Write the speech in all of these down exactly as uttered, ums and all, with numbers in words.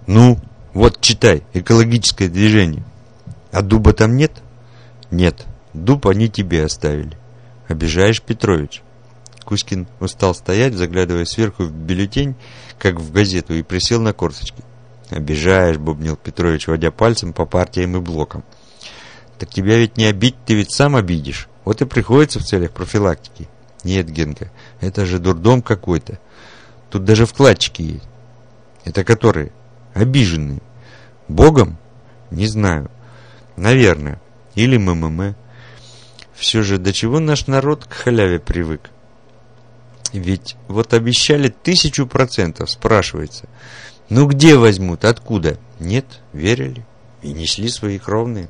Ну, вот читай, экологическое движение. А дуба там нет? Нет, дуб они тебе оставили. Обижаешь, Петрович. Кузькин устал стоять, заглядывая сверху в бюллетень, как в газету, и присел на корточки. «Обижаешь», — бубнил Петрович, водя пальцем по партиям и блокам. «Так тебя ведь не обидеть, ты ведь сам обидишь. Вот и приходится в целях профилактики». «Нет, Генка, это же дурдом какой-то. Тут даже вкладчики есть». «Это которые?» «Обиженные». «Богом?» «Не знаю. Наверное. Или МММ. Все же до чего наш народ к халяве привык? Ведь вот обещали тысячу процентов, спрашивается. Ну где возьмут, откуда? Нет, верили и несли свои кровные.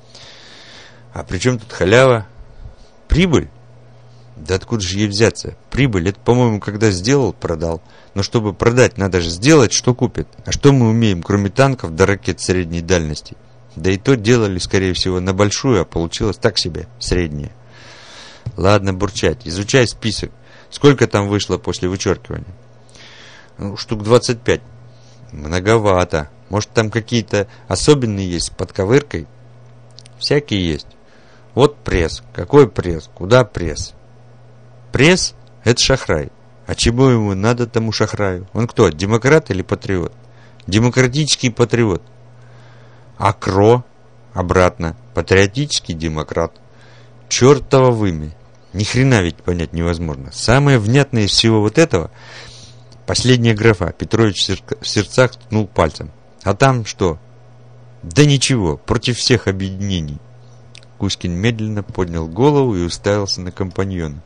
А при чем тут халява? Прибыль? Да откуда же ей взяться? Прибыль, это, по-моему, когда сделал, продал. Но чтобы продать, надо же сделать, что купят. А что мы умеем, кроме танков да ракет средней дальности? Да и то делали, скорее всего, на большую, а получилось так себе, среднее. Ладно бурчать, изучай список. Сколько там вышло после вычеркивания? Ну, штук двадцать пять. Многовато. Может, там какие-то особенные есть с подковыркой? Всякие есть. Вот пресс. Какой пресс? Куда пресс? Пресс – это шахрай. А чему ему надо тому шахраю? Он кто, демократ или патриот? Демократический патриот. А КРО? Обратно. Патриотический демократ. Чертово вымя. Ни хрена ведь понять невозможно. Самое внятное из всего вот этого — последняя графа. Петрович в сердцах ткнул пальцем. А там что? Да ничего, против всех объединений. Кузькин медленно поднял голову и уставился на компаньона.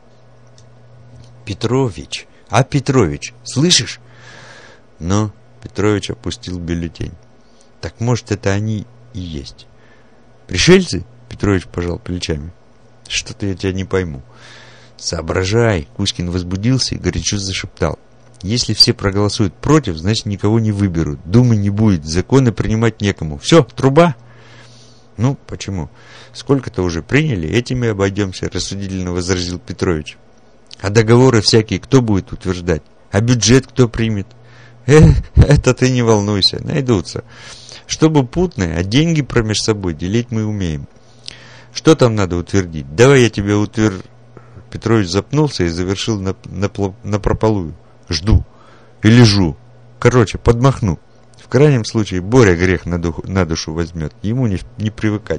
Петрович, а Петрович, слышишь? Но Петрович опустил бюллетень. Так может, это они и есть. Пришельцы? Петрович пожал плечами. Что-то я тебя не пойму. Соображай. Кузькин возбудился и горячо зашептал. Если все проголосуют против, значит никого не выберут. Думы не будет, законы принимать некому. Все, труба? Ну, почему? Сколько-то уже приняли, этими обойдемся, рассудительно возразил Петрович. А договоры всякие кто будет утверждать? А бюджет кто примет? Э, это ты не волнуйся, найдутся. Чтобы путное, а деньги промеж собой делить мы умеем. Что там надо утвердить? Давай я тебе утвер... Петрович запнулся и завершил на, на, на прополую. Жду. Или жу. Короче, подмахну. В крайнем случае Боря грех на, духу, на душу возьмет. Ему не, не привыкать.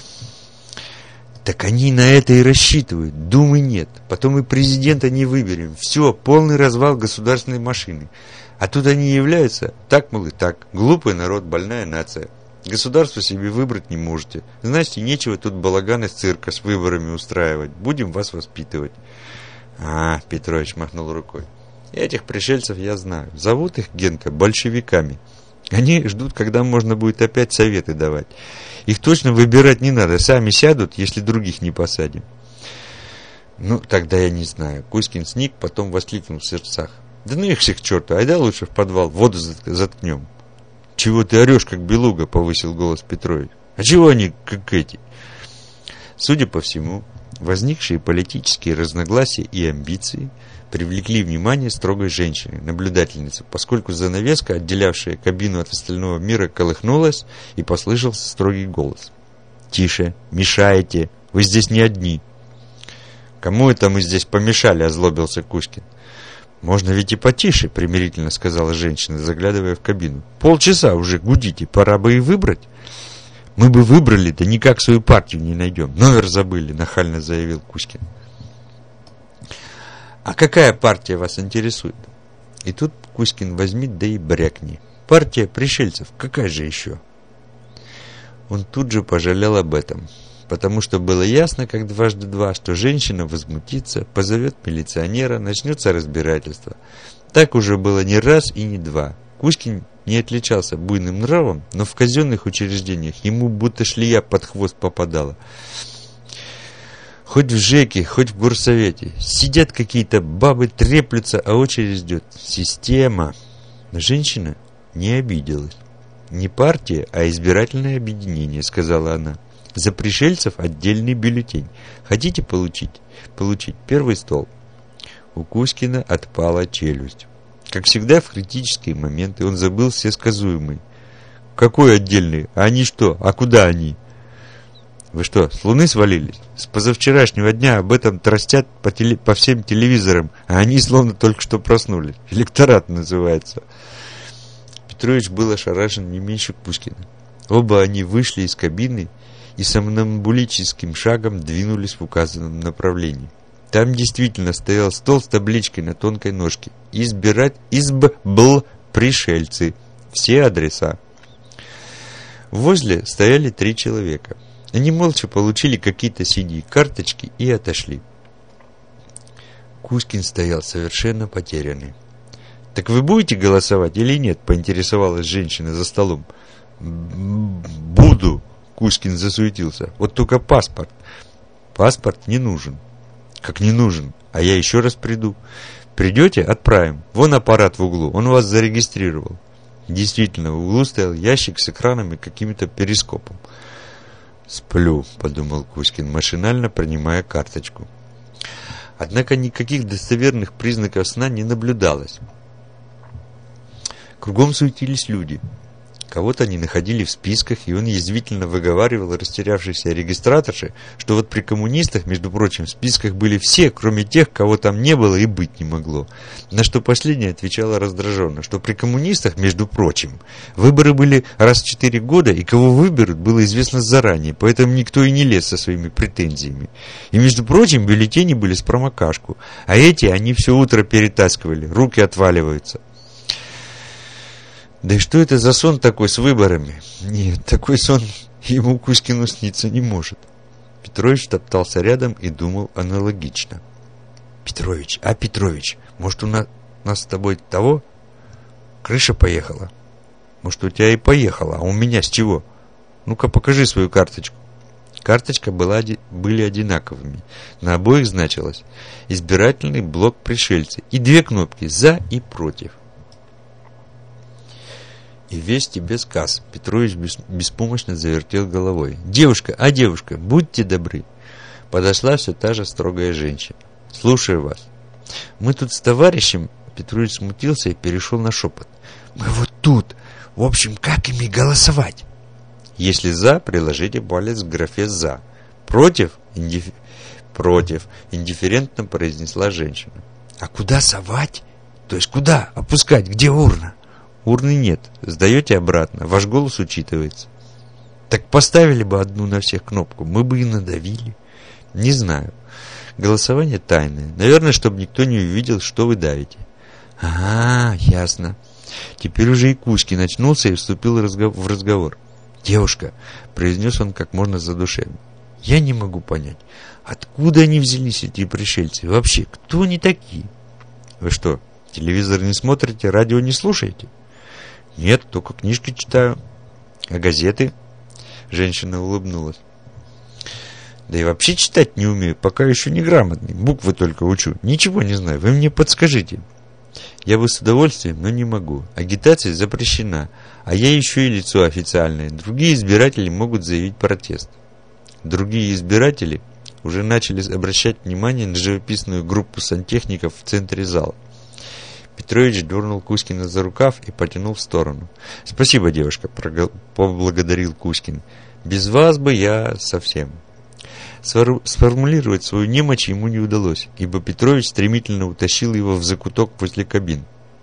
Так они на это и рассчитывают. Думы нет. Потом и президента не выберем. Все, полный развал государственной машины. А тут они являются, так, мол, и так. Глупый народ, больная нация. Государство себе выбрать не можете. Знаете, нечего тут балаган из цирка с выборами устраивать. Будем вас воспитывать. А, Петрович махнул рукой. Этих пришельцев я знаю. Зовут их, Генка, большевиками. Они ждут, когда можно будет опять советы давать. Их точно выбирать не надо. Сами сядут, если других не посадим. Ну, тогда я не знаю. Кузькин сник, потом воскликнул в сердцах. Да ну их всех к черту. Айда лучше в подвал, воду заткнем. «Чего ты орешь, как белуга?» — повысил голос Петрович. «А чего они, как эти?» Судя по всему, возникшие политические разногласия и амбиции привлекли внимание строгой женщины, наблюдательницы, поскольку занавеска, отделявшая кабину от остального мира, колыхнулась, и послышался строгий голос. «Тише, мешаете, вы здесь не одни». «Кому это мы здесь помешали?» — озлобился Кузькин. «Можно ведь и потише», — примирительно сказала женщина, заглядывая в кабину. «Полчаса уже гудите, пора бы и выбрать». «Мы бы выбрали, да никак свою партию не найдем. Номер забыли», — нахально заявил Кузькин. «А какая партия вас интересует?» И тут Кузькин возьми, да и брякни. «Партия пришельцев, какая же еще?» Он тут же пожалел об этом, потому что было ясно, как дважды два, что женщина возмутится, позовет милиционера, начнется разбирательство. Так уже было не раз и не два. Кузькин не отличался буйным нравом, но в казенных учреждениях ему будто шлея под хвост попадала. Хоть в ЖЭКе, хоть в горсовете. Сидят какие-то бабы, треплются, а очередь ждет. Система. Но женщина не обиделась. «Не партия, а избирательное объединение», — сказала она. «За пришельцев отдельный бюллетень. Хотите получить? Получить первый стол». У Кузькина отпала челюсть. Как всегда, в критические моменты он забыл все сказуемые. Какой отдельный? А они что? А куда они? Вы что, с Луны свалились? С позавчерашнего дня об этом тростят по, теле, по всем телевизорам, а они словно только что проснулись. Электорат называется. Петрович был ошарашен не меньше Кузькина. Оба они вышли из кабины и сомнамбулическим шагом двинулись в указанном направлении. Там действительно стоял стол с табличкой на тонкой ножке. Избирать избл пришельцы. Все адреса. Возле стояли три человека. Они молча получили какие-то синие карточки и отошли. Кузькин стоял совершенно потерянный. «Так вы будете голосовать или нет?» — поинтересовалась женщина за столом. «Буду», — Кузькин засуетился. «Вот только паспорт». «Паспорт не нужен». «Как не нужен? А я еще раз приду». «Придете? Отправим. Вон аппарат в углу, он вас зарегистрировал». Действительно, в углу стоял ящик с экраном и каким-то перископом. «Сплю», — подумал Кузькин, машинально принимая карточку. Однако никаких достоверных признаков сна не наблюдалось. Кругом суетились люди. Кого-то они находили в списках, и он язвительно выговаривал растерявшейся регистраторше, что вот при коммунистах, между прочим, в списках были все, кроме тех, кого там не было и быть не могло. На что последняя отвечала раздраженно, что при коммунистах, между прочим, выборы были раз в четыре года, и кого выберут, было известно заранее, поэтому никто и не лез со своими претензиями. И, между прочим, бюллетени были с промокашку, а эти они все утро перетаскивали, руки отваливаются. Да и что это за сон такой с выборами? Нет, такой сон ему Кузькину сниться не может. Петрович топтался рядом и думал аналогично. Петрович, а Петрович, может у нас, нас с тобой того? Крыша поехала. Может у тебя и поехала, а у меня с чего? Ну-ка покажи свою карточку. Карточка была, были одинаковыми. На обоих значилось избирательный блок пришельцы и две кнопки «За» и «Против». И вести без касс. Петрович бес, беспомощно завертел головой. «Девушка, а девушка, будьте добры!» Подошла все та же строгая женщина. «Слушаю вас. Мы тут с товарищем...» Петрович смутился и перешел на шепот. «Мы вот тут. В общем, как ими голосовать?» «Если за, приложите палец к графе «за». Против?» Индиф... «Против», индифферентно произнесла женщина. «А куда совать? То есть куда опускать? Где урна?» «Урны нет. Сдаете обратно. Ваш голос учитывается». «Так поставили бы одну на всех кнопку. Мы бы и надавили». «Не знаю. Голосование тайное. Наверное, чтобы никто не увидел, что вы давите». «Ага, ясно». Теперь уже и Кузькин очнулся и вступил в разговор. «Девушка», — произнес он как можно задушевнее, — «я не могу понять, откуда они взялись, эти пришельцы? Вообще, кто они такие?» «Вы что, телевизор не смотрите, радио не слушаете?» «Нет, только книжки читаю». «А газеты?» Женщина улыбнулась. «Да и вообще читать не умею, пока еще не грамотный. Буквы только учу. Ничего не знаю. Вы мне подскажите». «Я бы с удовольствием, но не могу. Агитация запрещена, а я еще и лицо официальное. Другие избиратели могут заявить протест». Другие избиратели уже начали обращать внимание на живописную группу сантехников в центре зала. Петрович дернул Кузькина за рукав и потянул в сторону. «Спасибо, девушка», — поблагодарил Кузькин. «Без вас бы я совсем». Сформулировать свою немочь ему не удалось, ибо Петрович стремительно утащил его в закуток возле кабин.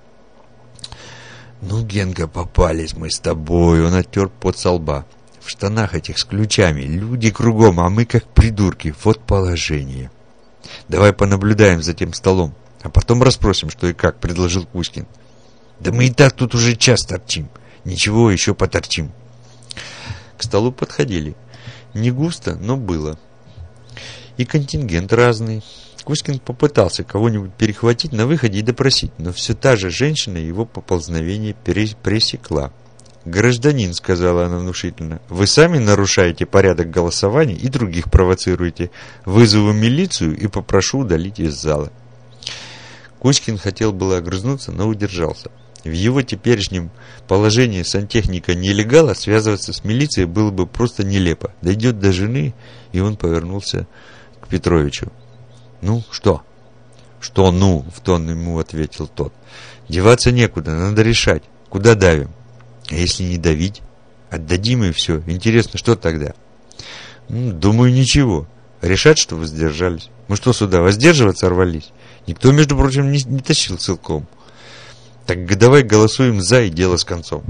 «Ну, Генка, попались мы с тобой», — он оттер пот со лба. «В штанах этих с ключами, люди кругом, а мы как придурки, вот положение. Давай понаблюдаем за тем столом. А потом расспросим, что и как», — предложил Кузькин. «Да мы и так тут уже час торчим. Ничего, еще поторчим». К столу подходили. Не густо, но было. И контингент разный. Кузькин попытался кого-нибудь перехватить на выходе и допросить, но все та же женщина его поползновение пресекла. «Гражданин», — сказала она внушительно, — «вы сами нарушаете порядок голосования и других провоцируете. Вызову милицию и попрошу удалить из зала». Кузькин хотел было огрызнуться, но удержался. В его теперешнем положении сантехника-нелегала связываться с милицией было бы просто нелепо. Дойдет до жены, и он повернулся к Петровичу. «Ну, что?» «Что «ну?» — в тон ему ответил тот. «Деваться некуда, надо решать. Куда давим?» «А если не давить?» Отдадим и все. Интересно, что тогда? Ну, думаю, ничего. Решат, что воздержались. Мы что, сюда воздерживаться рвались? Никто, между прочим, не, не тащил целком. Так давай голосуем за и дело с концом.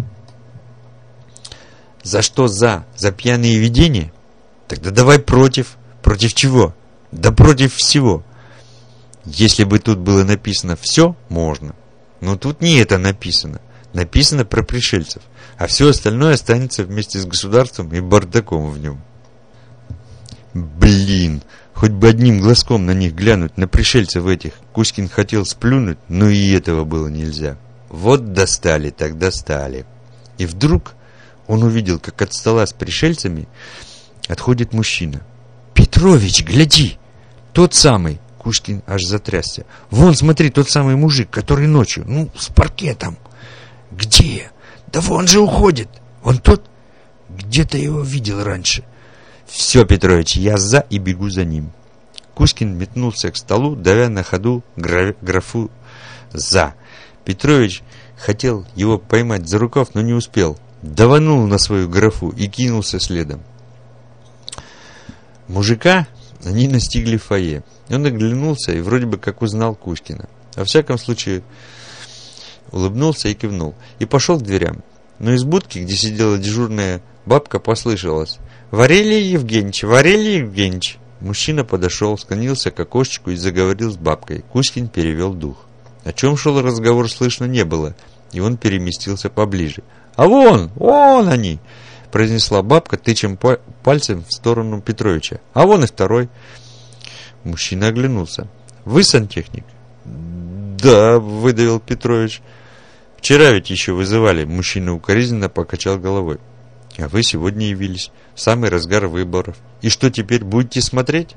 За что за? За пьяные видения? Тогда давай против. Против чего? Да против всего. Если бы тут было написано «все», можно. Но тут не это написано. Написано про пришельцев. А все остальное останется вместе с государством и бардаком в нем. Блин, хоть бы одним глазком на них глянуть, на пришельцев этих. Кузькин хотел сплюнуть, но и этого было нельзя. Вот достали, так достали. И вдруг он увидел, как от стола с пришельцами отходит мужчина. «Петрович, гляди! Тот самый!» Кузькин аж затрясся. «Вон, смотри, тот самый мужик, который ночью, ну, с паркетом!» «Где? Да вон же уходит! Он тот? Где-то его видел раньше!» «Все, Петрович, я за и бегу за ним!» Кузькин метнулся к столу, давя на ходу гра- графу «за». Петрович хотел его поймать за рукав, но не успел. Даванул на свою графу и кинулся следом. Мужика они настигли в фойе. Он оглянулся и вроде бы как узнал Кузькина. Во всяком случае, улыбнулся и кивнул. И пошел к дверям. Но из будки, где сидела дежурная бабка, послышалось: «Варелий Евгеньевич, Варелий Евгеньевич!» Мужчина подошел, склонился к окошечку и заговорил с бабкой. Кузькин перевел дух. О чем шел разговор, слышно не было, и он переместился поближе. «А вон, вон они!» произнесла бабка, тычем пальцем в сторону Петровича. «А вон и второй!» Мужчина оглянулся. «Вы сантехник?» «Да», — выдавил Петрович. «Вчера ведь еще вызывали». Мужчина укоризненно покачал головой. «А вы сегодня явились, в самый разгар выборов. И что теперь, будете смотреть?»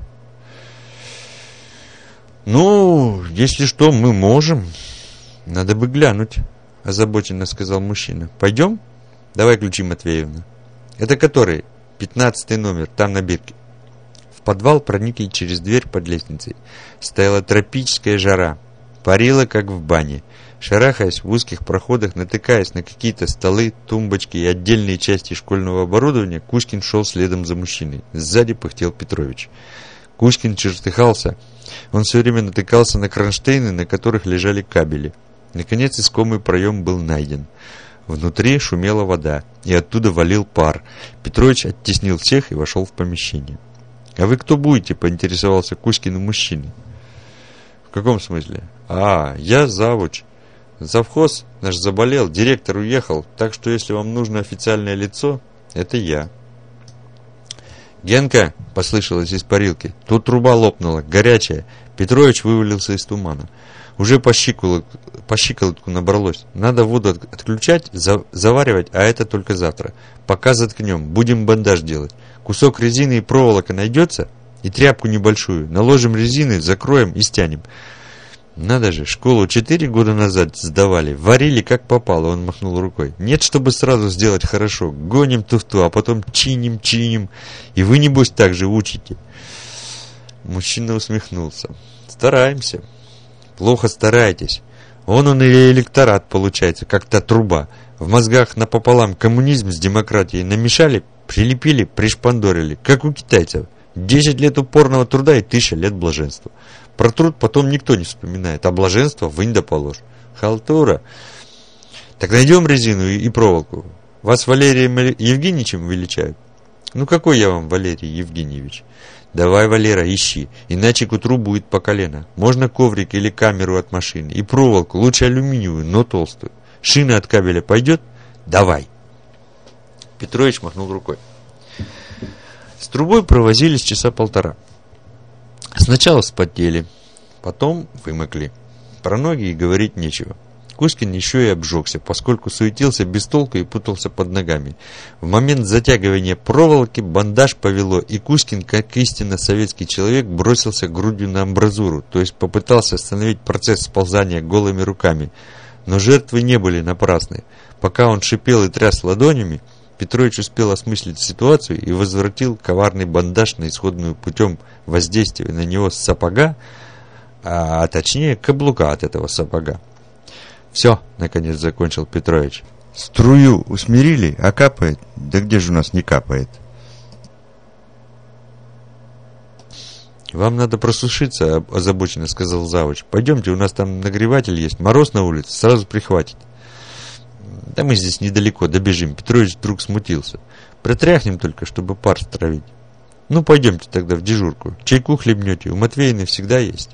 «Ну, если что, мы можем. Надо бы глянуть», — озабоченно сказал мужчина. «Пойдем? Давай ключи, Матвеевна». «Это который?» «Пятнадцатый номер, там на бирке». В подвал проникли через дверь под лестницей. Стояла тропическая жара. Парило, как в бане. Шарахаясь в узких проходах, натыкаясь на какие-то столы, тумбочки и отдельные части школьного оборудования, Кузькин шел следом за мужчиной. Сзади пыхтел Петрович. Кузькин чертыхался. Он все время натыкался на кронштейны, на которых лежали кабели. Наконец искомый проем был найден. Внутри шумела вода, и оттуда валил пар. Петрович оттеснил всех и вошел в помещение. «А вы кто будете?» — поинтересовался Кузькин у мужчины. «В каком смысле?» «А, я завуч. Завхоз наш заболел, директор уехал, так что если вам нужно официальное лицо, это я». «Генка!» — послышалось из парилки. Тут труба лопнула, горячая. Петрович вывалился из тумана. Уже по щиколотку, по щиколотку набралось. Надо воду отключать, за, заваривать, а это только завтра. Пока заткнем, будем бандаж делать. Кусок резины и проволока найдется, и тряпку небольшую. Наложим резины, закроем и стянем. Надо же, школу четыре года назад сдавали, варили как попало, он махнул рукой. Нет, чтобы сразу сделать хорошо, гоним туфту, а потом чиним, чиним. И вы, небось, так же учите. Мужчина усмехнулся. Стараемся. Плохо стараетесь. Вон он и электорат получается, как та труба. В мозгах напополам коммунизм с демократией намешали, прилепили, пришпандорили, как у китайцев. Десять лет упорного труда и тысяча лет блаженства. Про труд потом никто не вспоминает, а блаженство вынь да положь. Халтура. Так найдем резину и, и проволоку. Вас Валерием Евгеньевичем величают? Ну какой я вам Валерий Евгеньевич? Давай, Валера, ищи, иначе к утру будет по колено. Можно коврик или камеру от машины. И проволоку, лучше алюминиевую, но толстую. Шина от кабеля пойдет? Давай. Петрович махнул рукой. С трубой провозились часа полтора. Сначала вспотели, потом вымокли. Про ноги и говорить нечего. Кузькин еще и обжегся, поскольку суетился без толку и путался под ногами. В момент затягивания проволоки бандаж повело, и Кузькин, как истинно советский человек, бросился грудью на амбразуру, то есть попытался остановить процесс сползания голыми руками. Но жертвы не были напрасны. Пока он шипел и тряс ладонями, Петрович успел осмыслить ситуацию и возвратил коварный бандаж на исходную путем воздействия на него с сапога, а точнее каблука от этого сапога. «Все», — наконец закончил Петрович. Струю усмирили, а капает? Да где же у нас не капает? Вам надо просушиться, озабоченно сказал завуч. Пойдемте, у нас там нагреватель есть, мороз на улице, сразу прихватит. Да мы здесь недалеко, добежим. Петрович вдруг смутился. Протряхнем только, чтобы пар стравить. Ну, пойдемте тогда в дежурку. Чайку хлебнете, у Матвеевны всегда есть.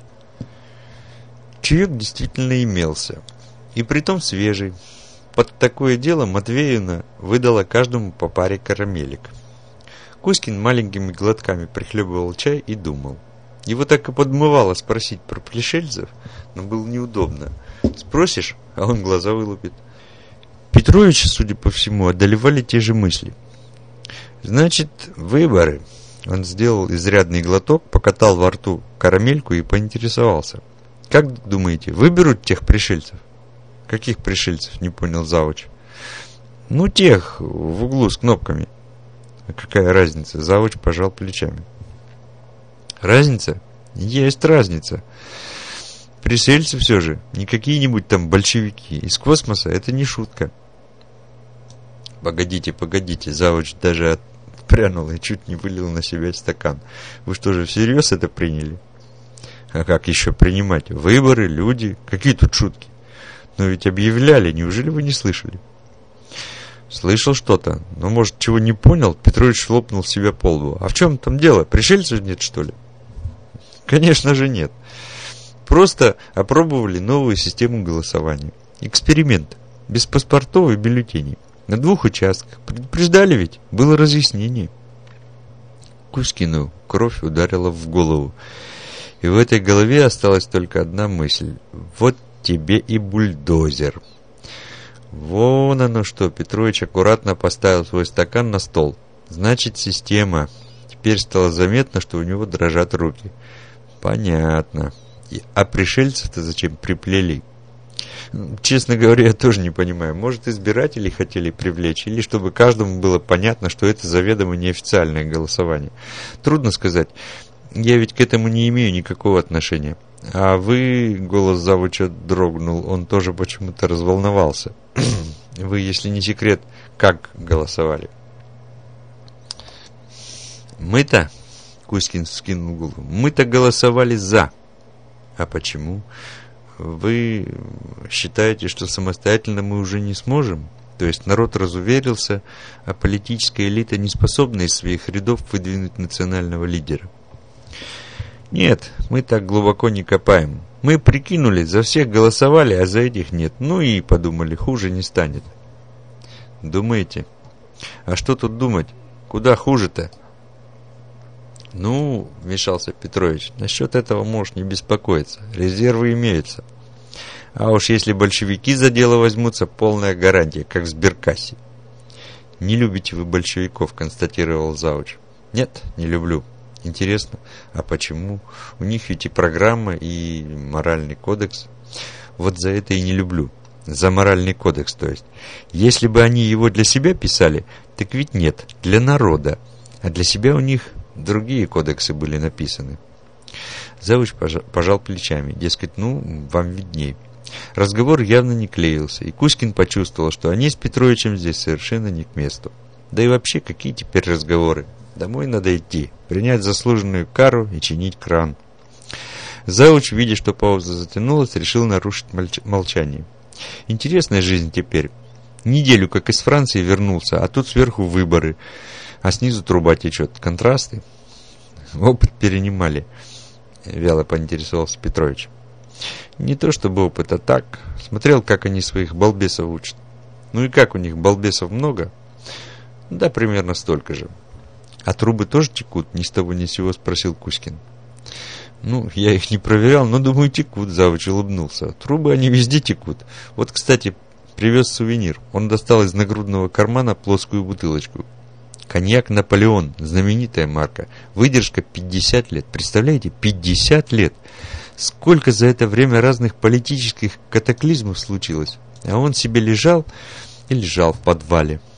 Чаек действительно имелся. И притом свежий. Под такое дело Матвеевна выдала каждому по паре карамелек. Кузькин маленькими глотками прихлебывал чай и думал. Его так и подмывало спросить про пришельцев, но было неудобно. Спросишь, а он глаза вылупит. Петровича, судя по всему, одолевали те же мысли. Значит, выборы. Он сделал изрядный глоток, покатал во рту карамельку и поинтересовался. Как думаете, выберут тех пришельцев? Каких пришельцев, не понял завуч. Ну, тех в углу с кнопками. А какая разница? Завуч пожал плечами. Разница? Есть разница. Пришельцы все же, не какие-нибудь там большевики. Из космоса это не шутка. Погодите, погодите, завуч даже отпрянул и чуть не вылил на себя стакан. Вы что же, всерьез это приняли? А как еще принимать? Выборы, люди, какие тут шутки? Но ведь объявляли, неужели вы не слышали? Слышал что-то, но, может, чего не понял, Петрович хлопнул себя по лбу. А в чем там дело? Пришельцев нет, что ли? Конечно же нет. Просто опробовали новую систему голосования. Эксперимент. Без паспортов и бюллетеней. На двух участках. Предупреждали ведь. Было разъяснение. Кузькину кровь ударила в голову. И в этой голове осталась только одна мысль. Вот тебе и бульдозер. Вон оно что. Петрович аккуратно поставил свой стакан на стол. Значит, система. Теперь стало заметно, что у него дрожат руки. Понятно. А пришельцев-то зачем приплели? Честно говоря, я тоже не понимаю. Может, избирателей хотели привлечь, или чтобы каждому было понятно, что это заведомо неофициальное голосование. Трудно сказать. Я ведь к этому не имею никакого отношения. А вы, голос завуча дрогнул, он тоже почему-то разволновался. Вы, если не секрет, как голосовали? Мы-то, Кузькин вскинул голову, мы-то голосовали за. А почему? Вы считаете, что самостоятельно мы уже не сможем? То есть народ разуверился, а политическая элита не способна из своих рядов выдвинуть национального лидера? Нет, мы так глубоко не копаем. Мы прикинули, за всех голосовали, а за этих нет. Ну и подумали, хуже не станет. Думаете? А что тут думать? Куда хуже-то? Ну, вмешался Петрович, насчет этого можешь не беспокоиться. Резервы имеются. А уж если большевики за дело возьмутся, полная гарантия, как в сберкассе. Не любите вы большевиков, констатировал завуч. Нет, не люблю. Интересно, а почему? У них ведь и программа, и моральный кодекс. Вот за это и не люблю. За моральный кодекс, то есть. Если бы они его для себя писали, так ведь нет, для народа. А для себя у них другие кодексы были написаны. Завуч пожал, пожал плечами. Дескать, ну, вам видней. Разговор явно не клеился, и Кузькин почувствовал, что они с Петровичем здесь совершенно не к месту. Да и вообще, какие теперь разговоры? Домой надо идти, принять заслуженную кару и чинить кран. Завуч, видя, что пауза затянулась, решил нарушить молчание. Интересная жизнь теперь. Неделю, как из Франции, вернулся, а тут сверху выборы, а снизу труба течет. Контрасты? Опыт перенимали, вяло поинтересовался Петрович. Не то чтобы опыт, а так. Смотрел, как они своих балбесов учат. Ну и как у них, балбесов много? Да, примерно столько же. А трубы тоже текут? Ни с того ни с сего спросил Кузькин. Ну, я их не проверял, но думаю, текут, завуч улыбнулся. Трубы они везде текут. Вот, кстати, привез сувенир. Он достал из нагрудного кармана плоскую бутылочку. Коньяк «Наполеон», знаменитая марка. Выдержка пятьдесят лет. Представляете, пятьдесят лет. Сколько за это время разных политических катаклизмов случилось. А он себе лежал и лежал в подвале.